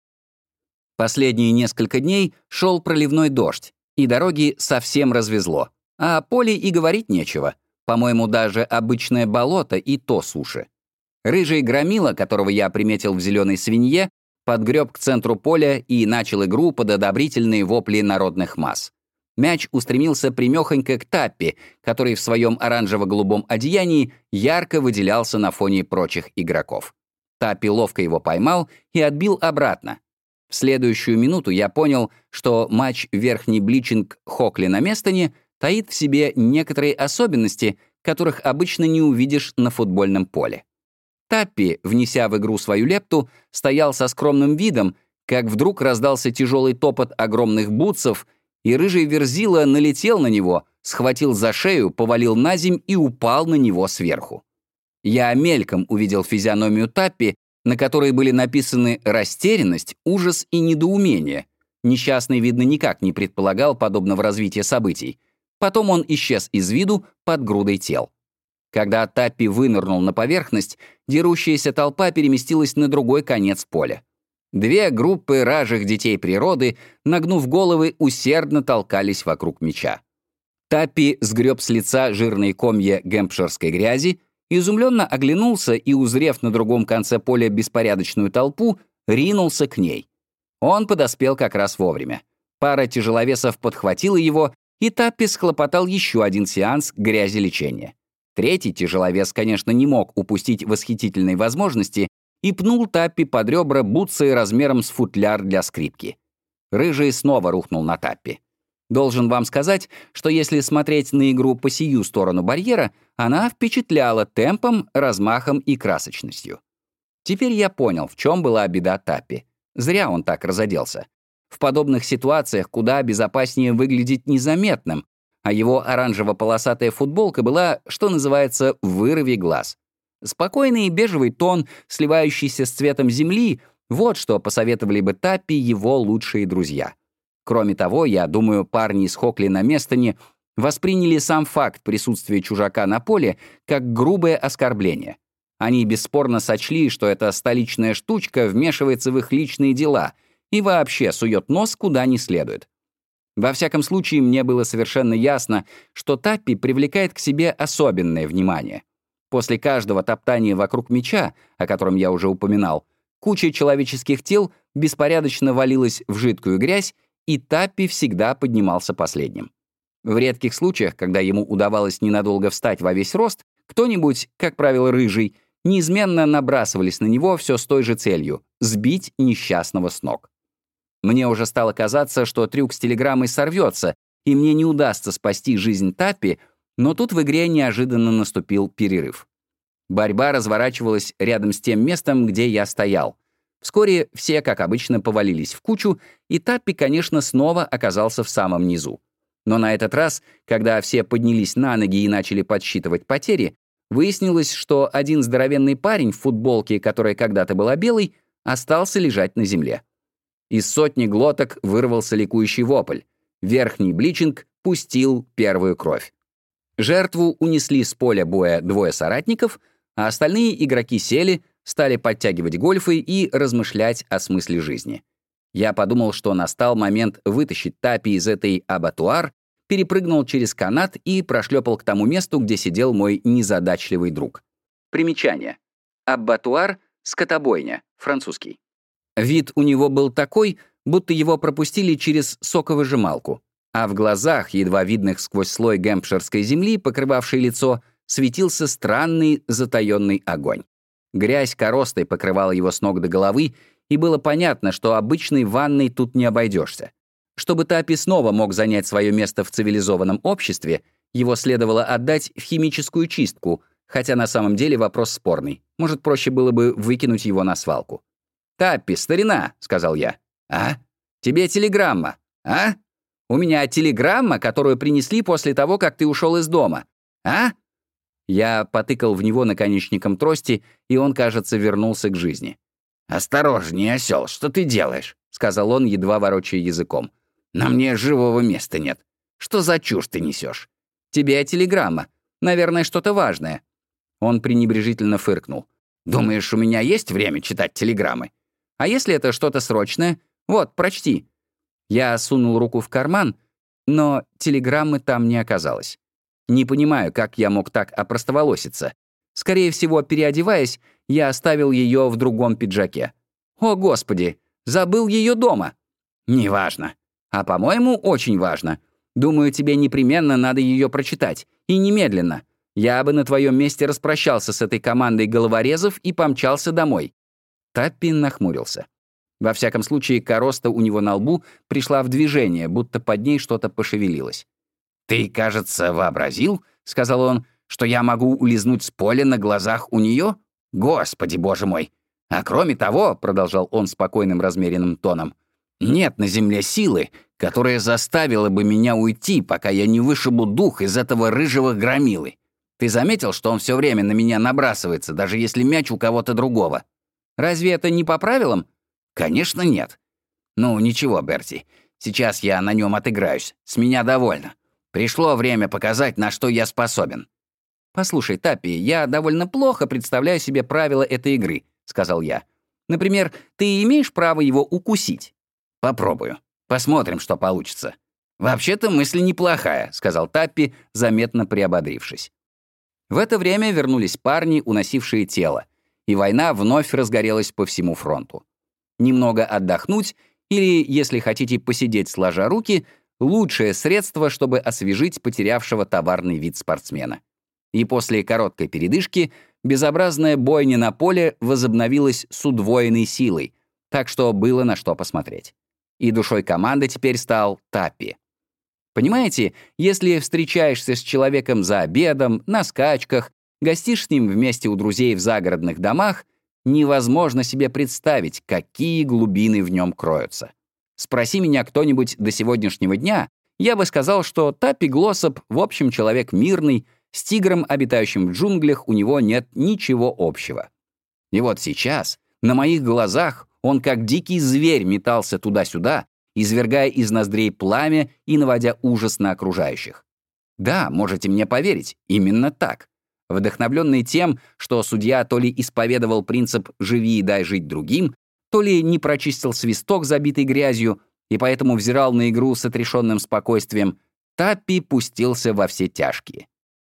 Последние несколько дней шел проливной дождь, и дороги совсем развезло. А о поле и говорить нечего. По-моему, даже обычное болото и то суше. Рыжий громила, которого я приметил в зеленой свинье, подгреб к центру поля и начал игру под одобрительные вопли народных масс. Мяч устремился примехонько к Таппи, который в своем оранжево-голубом одеянии ярко выделялся на фоне прочих игроков. Таппи ловко его поймал и отбил обратно. В следующую минуту я понял, что матч Верхний Бличинг Хокли на Местоне таит в себе некоторые особенности, которых обычно не увидишь на футбольном поле. Таппи, внеся в игру свою лепту, стоял со скромным видом, как вдруг раздался тяжелый топот огромных бутсов, и рыжий верзила налетел на него, схватил за шею, повалил на земь и упал на него сверху. Я мельком увидел физиономию Таппи, на которой были написаны растерянность, ужас и недоумение. Несчастный, видно, никак не предполагал подобного развития событий. Потом он исчез из виду под грудой тел. Когда Таппи вынырнул на поверхность, дерущаяся толпа переместилась на другой конец поля. Две группы ражих детей природы, нагнув головы, усердно толкались вокруг мяча. Таппи сгреб с лица жирные комья гэмпширской грязи, изумленно оглянулся и, узрев на другом конце поля беспорядочную толпу, ринулся к ней. Он подоспел как раз вовремя. Пара тяжеловесов подхватила его, и Таппи схлопотал еще один сеанс грязелечения. Третий тяжеловес, конечно, не мог упустить восхитительной возможности и пнул Таппи под ребра бутсой размером с футляр для скрипки. Рыжий снова рухнул на Таппи. Должен вам сказать, что если смотреть на игру по сию сторону барьера, она впечатляла темпом, размахом и красочностью. Теперь я понял, в чем была беда Таппи. Зря он так разоделся. В подобных ситуациях куда безопаснее выглядеть незаметным, а его оранжево-полосатая футболка была, что называется, вырви глаз. Спокойный бежевый тон, сливающийся с цветом земли — вот что посоветовали бы Таппи его лучшие друзья. Кроме того, я думаю, парни из Хокли на Местоне восприняли сам факт присутствия чужака на поле как грубое оскорбление. Они бесспорно сочли, что эта столичная штучка вмешивается в их личные дела и вообще сует нос куда не следует. Во всяком случае, мне было совершенно ясно, что Таппи привлекает к себе особенное внимание. После каждого топтания вокруг мяча, о котором я уже упоминал, куча человеческих тел беспорядочно валилась в жидкую грязь, и Таппи всегда поднимался последним. В редких случаях, когда ему удавалось ненадолго встать во весь рост, кто-нибудь, как правило, рыжий, неизменно набрасывались на него все с той же целью — сбить несчастного с ног. Мне уже стало казаться, что трюк с телеграммой сорвется, и мне не удастся спасти жизнь Таппи, но тут в игре неожиданно наступил перерыв. Борьба разворачивалась рядом с тем местом, где я стоял. Вскоре все, как обычно, повалились в кучу, и Таппи, конечно, снова оказался в самом низу. Но на этот раз, когда все поднялись на ноги и начали подсчитывать потери, выяснилось, что один здоровенный парень в футболке, которая когда-то была белой, остался лежать на земле. Из сотни глоток вырвался ликующий вопль. Верхний Бличинг пустил первую кровь. Жертву унесли с поля боя двое соратников, а остальные игроки сели, стали подтягивать гольфы и размышлять о смысле жизни. Я подумал, что настал момент вытащить Таппи из этой абатуар, перепрыгнул через канат и прошлепал к тому месту, где сидел мой незадачливый друг. Примечание. Абатуар — скотобойня, французский. Вид у него был такой, будто его пропустили через соковыжималку, а в глазах, едва видных сквозь слой гэмпширской земли, покрывавшей лицо, светился странный затаённый огонь. Грязь коростой покрывала его с ног до головы, и было понятно, что обычной ванной тут не обойдешься. Чтобы Таппи снова мог занять свое место в цивилизованном обществе, его следовало отдать в химическую чистку, хотя на самом деле вопрос спорный. Может, проще было бы выкинуть его на свалку. «Таппи, старина», — сказал я. «А? Тебе телеграмма. А? У меня телеграмма, которую принесли после того, как ты ушел из дома. А?» Я потыкал в него наконечником трости, и он, кажется, вернулся к жизни. «Осторожнее, осел, что ты делаешь?» — сказал он, едва ворочая языком. «На мне живого места нет. Что за чушь ты несешь?» «Тебе телеграмма. Наверное, что-то важное». Он пренебрежительно фыркнул. «Думаешь, у меня есть время читать телеграммы? А если это что-то срочное? Вот, прочти». Я сунул руку в карман, но телеграммы там не оказалось. Не понимаю, как я мог так опростоволоситься. Скорее всего, переодеваясь, я оставил ее в другом пиджаке. О, Господи, забыл ее дома. Неважно. А, по-моему, очень важно. Думаю, тебе непременно надо ее прочитать. И немедленно. Я бы на твоем месте распрощался с этой командой головорезов и помчался домой. Таппи нахмурился. Во всяком случае, короста у него на лбу пришла в движение, будто под ней что-то пошевелилось. «Ты, кажется, вообразил, — сказал он, — что я могу улизнуть с поля на глазах у нее? Господи, боже мой! А кроме того, — продолжал он спокойным размеренным тоном, — нет на земле силы, которая заставила бы меня уйти, пока я не вышибу дух из этого рыжего громилы. Ты заметил, что он все время на меня набрасывается, даже если мяч у кого-то другого? Разве это не по правилам? Конечно, нет. Ну, ничего, Берти, сейчас я на нем отыграюсь. С меня довольно. Пришло время показать, на что я способен». «Послушай, Таппи, я довольно плохо представляю себе правила этой игры», — сказал я. «Например, ты имеешь право его укусить?» «Попробую. Посмотрим, что получится». «Вообще-то мысль неплохая», — сказал Таппи, заметно приободрившись. В это время вернулись парни, уносившие тело, и война вновь разгорелась по всему фронту. Немного отдохнуть или, если хотите посидеть сложа руки, лучшее средство, чтобы освежить потерявшего товарный вид спортсмена. И после короткой передышки безобразная бойня на поле возобновилась с удвоенной силой, так что было на что посмотреть. И душой команды теперь стал Таппи. Понимаете, если встречаешься с человеком за обедом, на скачках, гостишь с ним вместе у друзей в загородных домах, невозможно себе представить, какие глубины в нем кроются. Спроси меня кто-нибудь до сегодняшнего дня, я бы сказал, что Таппи Глоссоп, в общем, человек мирный, с тигром, обитающим в джунглях, у него нет ничего общего. И вот сейчас, на моих глазах, он как дикий зверь метался туда-сюда, извергая из ноздрей пламя и наводя ужас на окружающих. Да, можете мне поверить, именно так. Вдохновленный тем, что судья то ли исповедовал принцип «живи и дай жить другим», то ли не прочистил свисток, забитый грязью, и поэтому взирал на игру с отрешенным спокойствием, Таппи пустился во все тяжкие.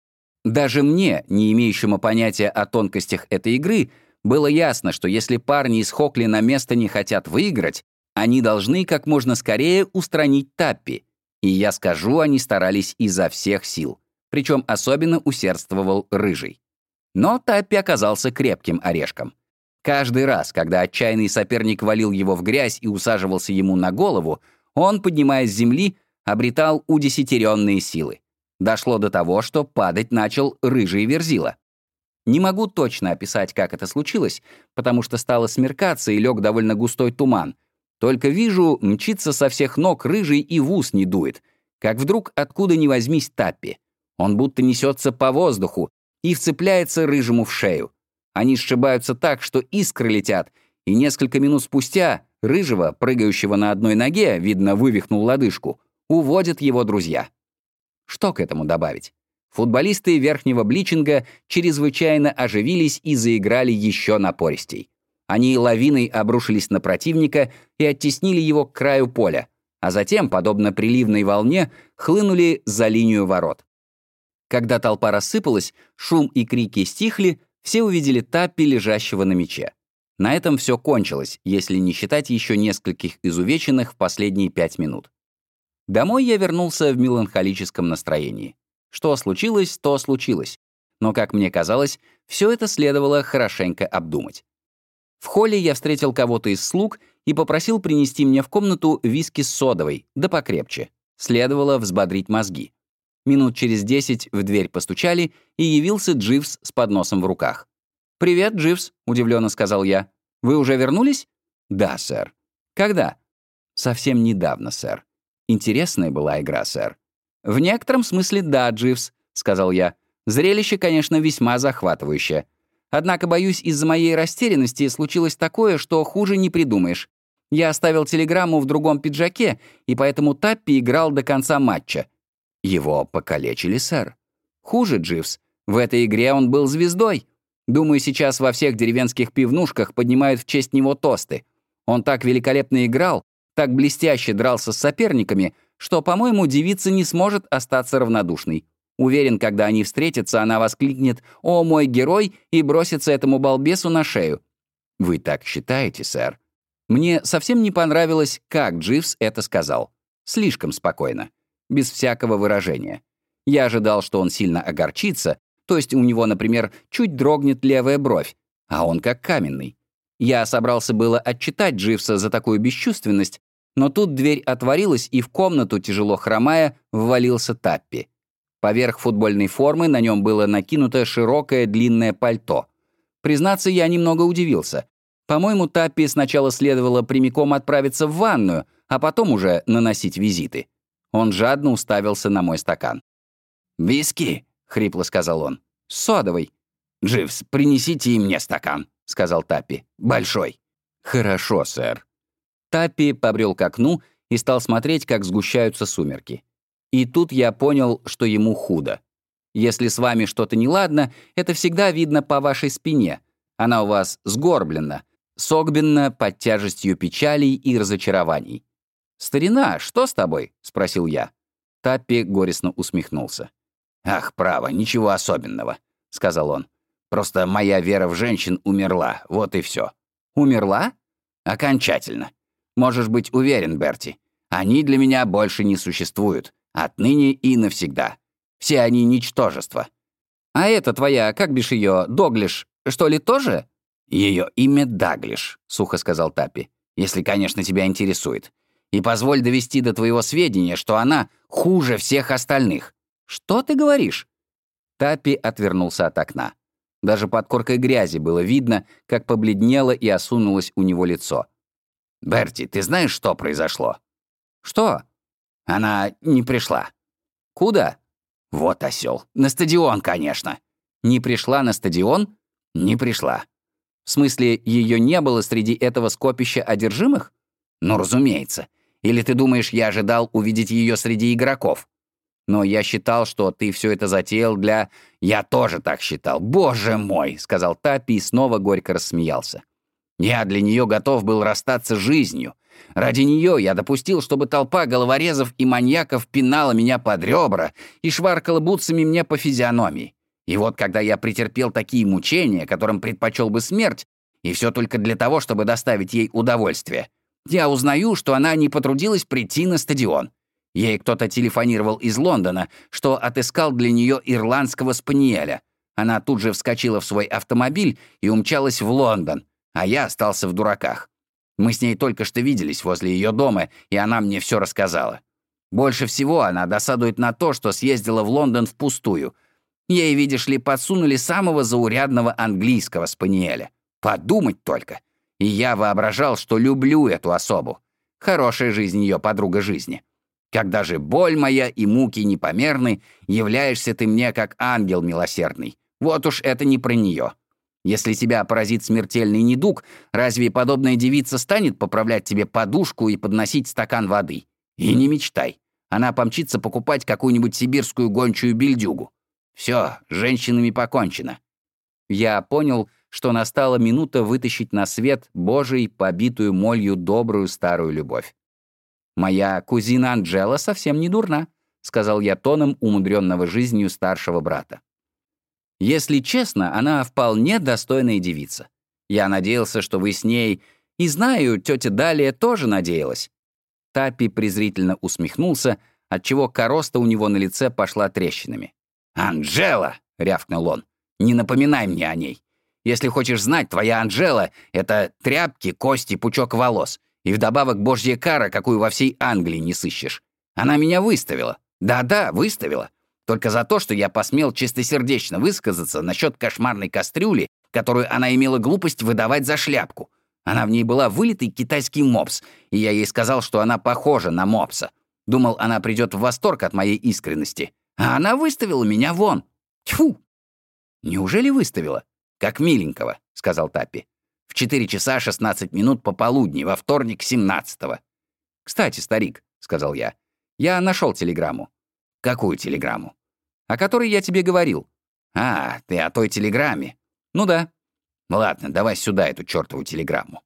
Даже мне, не имеющему понятия о тонкостях этой игры, было ясно, что если парни из Хокли на место не хотят выиграть, они должны как можно скорее устранить Таппи. И я скажу, они старались изо всех сил. Причем особенно усердствовал Рыжий. Но Таппи оказался крепким орешком. Каждый раз, когда отчаянный соперник валил его в грязь и усаживался ему на голову, он, поднимаясь с земли, обретал удесятеренные силы. Дошло до того, что падать начал Рыжий Верзила. Не могу точно описать, как это случилось, потому что стало смеркаться и лег довольно густой туман. Только вижу, мчится со всех ног Рыжий и в ус не дует, как вдруг откуда ни возьмись Таппи. Он будто несется по воздуху и вцепляется Рыжему в шею. Они сшибаются так, что искры летят, и несколько минут спустя Рыжего, прыгающего на одной ноге, видно, вывихнул лодыжку, уводят его друзья. Что к этому добавить? Футболисты Верхнего Бличинга чрезвычайно оживились и заиграли еще напористей. Они лавиной обрушились на противника и оттеснили его к краю поля, а затем, подобно приливной волне, хлынули за линию ворот. Когда толпа рассыпалась, шум и крики стихли, все увидели Таппи, лежащего на мяче. На этом все кончилось, если не считать еще нескольких изувеченных в последние пять минут. Домой я вернулся в меланхолическом настроении. Что случилось, то случилось. Но, как мне казалось, все это следовало хорошенько обдумать. В холле я встретил кого-то из слуг и попросил принести мне в комнату виски с содовой, да покрепче. Следовало взбодрить мозги. Минут через десять в дверь постучали, и явился Дживс с подносом в руках. «Привет, Дживс», — удивленно сказал я. «Вы уже вернулись?» «Да, сэр». «Когда?» «Совсем недавно, сэр. Интересная была игра, сэр». «В некотором смысле да, Дживс», — сказал я. «Зрелище, конечно, весьма захватывающее. Однако, боюсь, из-за моей растерянности случилось такое, что хуже не придумаешь. Я оставил телеграмму в другом пиджаке, и поэтому Таппи играл до конца матча». «Его покалечили, сэр». «Хуже, Дживс. В этой игре он был звездой. Думаю, сейчас во всех деревенских пивнушках поднимают в честь него тосты. Он так великолепно играл, так блестяще дрался с соперниками, что, по-моему, девица не сможет остаться равнодушной. Уверен, когда они встретятся, она воскликнет «О, мой герой!» и бросится этому балбесу на шею. «Вы так считаете, сэр?» Мне совсем не понравилось, как Дживс это сказал. Слишком спокойно, без всякого выражения. Я ожидал, что он сильно огорчится, то есть у него, например, чуть дрогнет левая бровь, а он как каменный. Я собрался было отчитать Дживса за такую бесчувственность, но тут дверь отворилась, и в комнату, тяжело хромая, ввалился Таппи. Поверх футбольной формы на нем было накинуто широкое длинное пальто. Признаться, я немного удивился. По-моему, Таппи сначала следовало прямиком отправиться в ванную, а потом уже наносить визиты. Он жадно уставился на мой стакан. «Виски?» — хрипло сказал он. «Содовый». «Дживс, принесите и мне стакан», — сказал Таппи. «Большой». «Хорошо, сэр». Таппи побрел к окну и стал смотреть, как сгущаются сумерки. И тут я понял, что ему худо. Если с вами что-то неладно, это всегда видно по вашей спине. Она у вас сгорблена, согбенна под тяжестью печалей и разочарований. «Старина, что с тобой?» — спросил я. Таппи горестно усмехнулся. «Ах, право, ничего особенного», — сказал он. «Просто моя вера в женщин умерла, вот и все». «Умерла?» «Окончательно. Можешь быть уверен, Берти. Они для меня больше не существуют. Отныне и навсегда. Все они ничтожества». «А это твоя, как бишь ее, Доглиш, что ли, тоже?» «Ее имя Даглиш», — сухо сказал Таппи. «Если, конечно, тебя интересует. И позволь довести до твоего сведения, что она хуже всех остальных». «Что ты говоришь?» Таппи отвернулся от окна. Даже под коркой грязи было видно, как побледнело и осунулось у него лицо. «Берти, ты знаешь, что произошло?» «Что?» «Она не пришла». «Куда?» «Вот осел. На стадион, конечно». «Не пришла на стадион?» «Не пришла». «В смысле, ее не было среди этого скопища одержимых?» «Ну, разумеется. Или ты думаешь, я ожидал увидеть ее среди игроков?» «Но я считал, что ты все это затеял для...» «Я тоже так считал. Боже мой!» — сказал Таппи и снова горько рассмеялся. «Я для нее готов был расстаться с жизнью. Ради нее я допустил, чтобы толпа головорезов и маньяков пинала меня под ребра и шваркала бутсами мне по физиономии. И вот когда я претерпел такие мучения, которым предпочел бы смерть, и все только для того, чтобы доставить ей удовольствие, я узнаю, что она не потрудилась прийти на стадион. Ей кто-то телефонировал из Лондона, что отыскал для нее ирландского спаниеля. Она тут же вскочила в свой автомобиль и умчалась в Лондон, а я остался в дураках. Мы с ней только что виделись возле ее дома, и она мне все рассказала. Больше всего она досадует на то, что съездила в Лондон впустую. Ей, видишь ли, подсунули самого заурядного английского спаниеля. Подумать только. И я воображал, что люблю эту особу. Хорошая жизнь ее, подруга жизни. Когда же боль моя и муки непомерны, являешься ты мне как ангел милосердный. Вот уж это не про нее. Если тебя поразит смертельный недуг, разве подобная девица станет поправлять тебе подушку и подносить стакан воды? И не мечтай. Она помчится покупать какую-нибудь сибирскую гончую бельдюгу. Все, с женщинами покончено. Я понял, что настала минута вытащить на свет Божий, побитую молью добрую старую любовь. «Моя кузина Анджела совсем не дурна», — сказал я тоном умудренного жизнью старшего брата. «Если честно, она вполне достойная девица. Я надеялся, что вы с ней... И знаю, тетя Далия тоже надеялась». Таппи презрительно усмехнулся, отчего короста у него на лице пошла трещинами. «Анджела!» — рявкнул он. Не напоминай мне о ней. Если хочешь знать, твоя Анжела — это тряпки, кости, пучок волос. И вдобавок божья кара, какую во всей Англии не сыщешь. Она меня выставила. Да-да, выставила. Только за то, что я посмел чистосердечно высказаться насчет кошмарной кастрюли, которую она имела глупость выдавать за шляпку. Она в ней была вылитый китайский мопс, и я ей сказал, что она похожа на мопса. Думал, она придет в восторг от моей искренности. А она выставила меня вон. Тьфу! Неужели выставила? Как миленького, сказал Таппи. В четыре часа шестнадцать минут пополудни, во вторник семнадцатого. Кстати, старик, сказал я, я нашел телеграмму. Какую телеграмму? О которой я тебе говорил. А, ты о той телеграмме. Ну да. Ладно, давай сюда эту чертову телеграмму.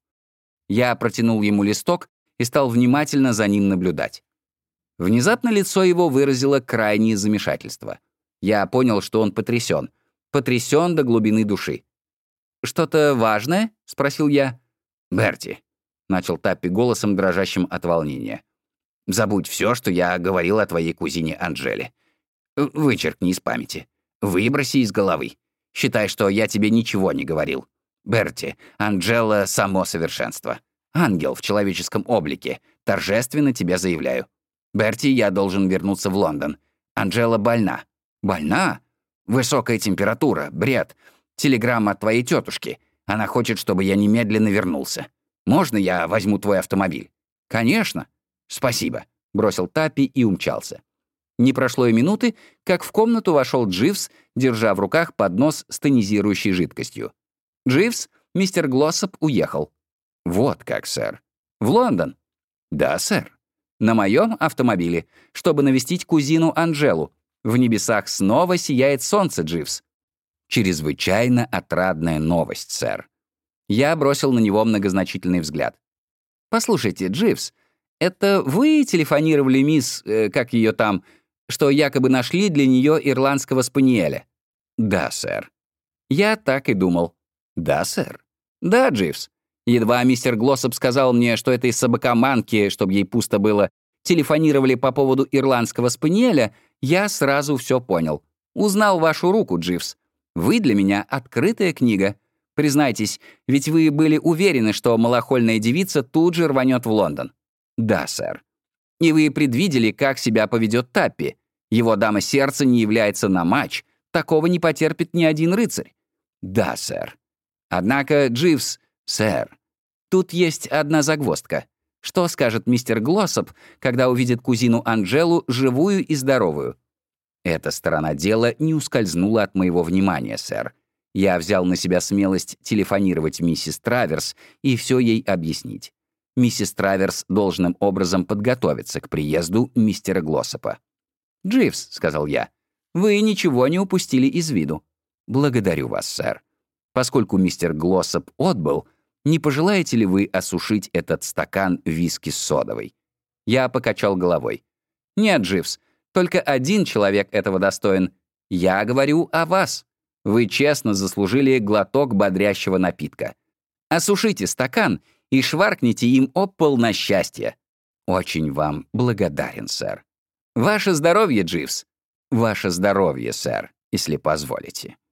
Я протянул ему листок и стал внимательно за ним наблюдать. Внезапно лицо его выразило крайнее замешательство. Я понял, что он потрясен. Потрясен до глубины души. «Что-то важное?» — спросил я. «Берти», — начал Таппи голосом, дрожащим от волнения. «Забудь все, что я говорил о твоей кузине Анжеле. Вычеркни из памяти. Выброси из головы. Считай, что я тебе ничего не говорил. Берти, Анжела — само совершенство. Ангел в человеческом облике. Торжественно тебе заявляю. Берти, я должен вернуться в Лондон. Анжела больна. Больна? Высокая температура, бред. Телеграмма от твоей тетушки. Она хочет, чтобы я немедленно вернулся. Можно я возьму твой автомобиль? Конечно. Спасибо, бросил Таппи и умчался. Не прошло и минуты, как в комнату вошел Дживс, держа в руках поднос с тонизирующей жидкостью. «Дживс, мистер Глоссоп уехал». «Вот как, сэр». «В Лондон?» «Да, сэр». «На моем автомобиле, чтобы навестить кузину Анжелу. В небесах снова сияет солнце, Дживс». «Чрезвычайно отрадная новость, сэр». Я бросил на него многозначительный взгляд. «Послушайте, Дживс, это вы телефонировали мисс, э, как ее там, что якобы нашли для нее ирландского спаниеля?» «Да, сэр». «Я так и думал». «Да, сэр». «Да, Дживс. Едва мистер Глоссоп сказал мне, что этой собакоманке, чтобы ей пусто было, телефонировали по поводу ирландского спаниеля, я сразу все понял. Узнал вашу руку, Дживс. Вы для меня открытая книга. Признайтесь, ведь вы были уверены, что малохольная девица тут же рванет в Лондон». «Да, сэр». «И вы предвидели, как себя поведет Таппи. Его дама сердца не является на матч. Такого не потерпит ни один рыцарь». «Да, сэр». «Однако, Дживс, сэр, тут есть одна загвоздка. Что скажет мистер Глоссоп, когда увидит кузину Анжелу живую и здоровую?» Эта сторона дела не ускользнула от моего внимания, сэр. Я взял на себя смелость телефонировать миссис Траверс и все ей объяснить. Миссис Траверс должным образом подготовиться к приезду мистера Глоссопа. «Дживс», — сказал я, — «вы ничего не упустили из виду». «Благодарю вас, сэр. Поскольку мистер Глоссоп отбыл, не пожелаете ли вы осушить этот стакан виски с содовой?» Я покачал головой. «Нет, Дживс, только один человек этого достоин. Я говорю о вас. Вы честно заслужили глоток бодрящего напитка. Осушите стакан и шваркните им об пол на счастье». «Очень вам благодарен, сэр». «Ваше здоровье, Дживс». «Ваше здоровье, сэр, если позволите».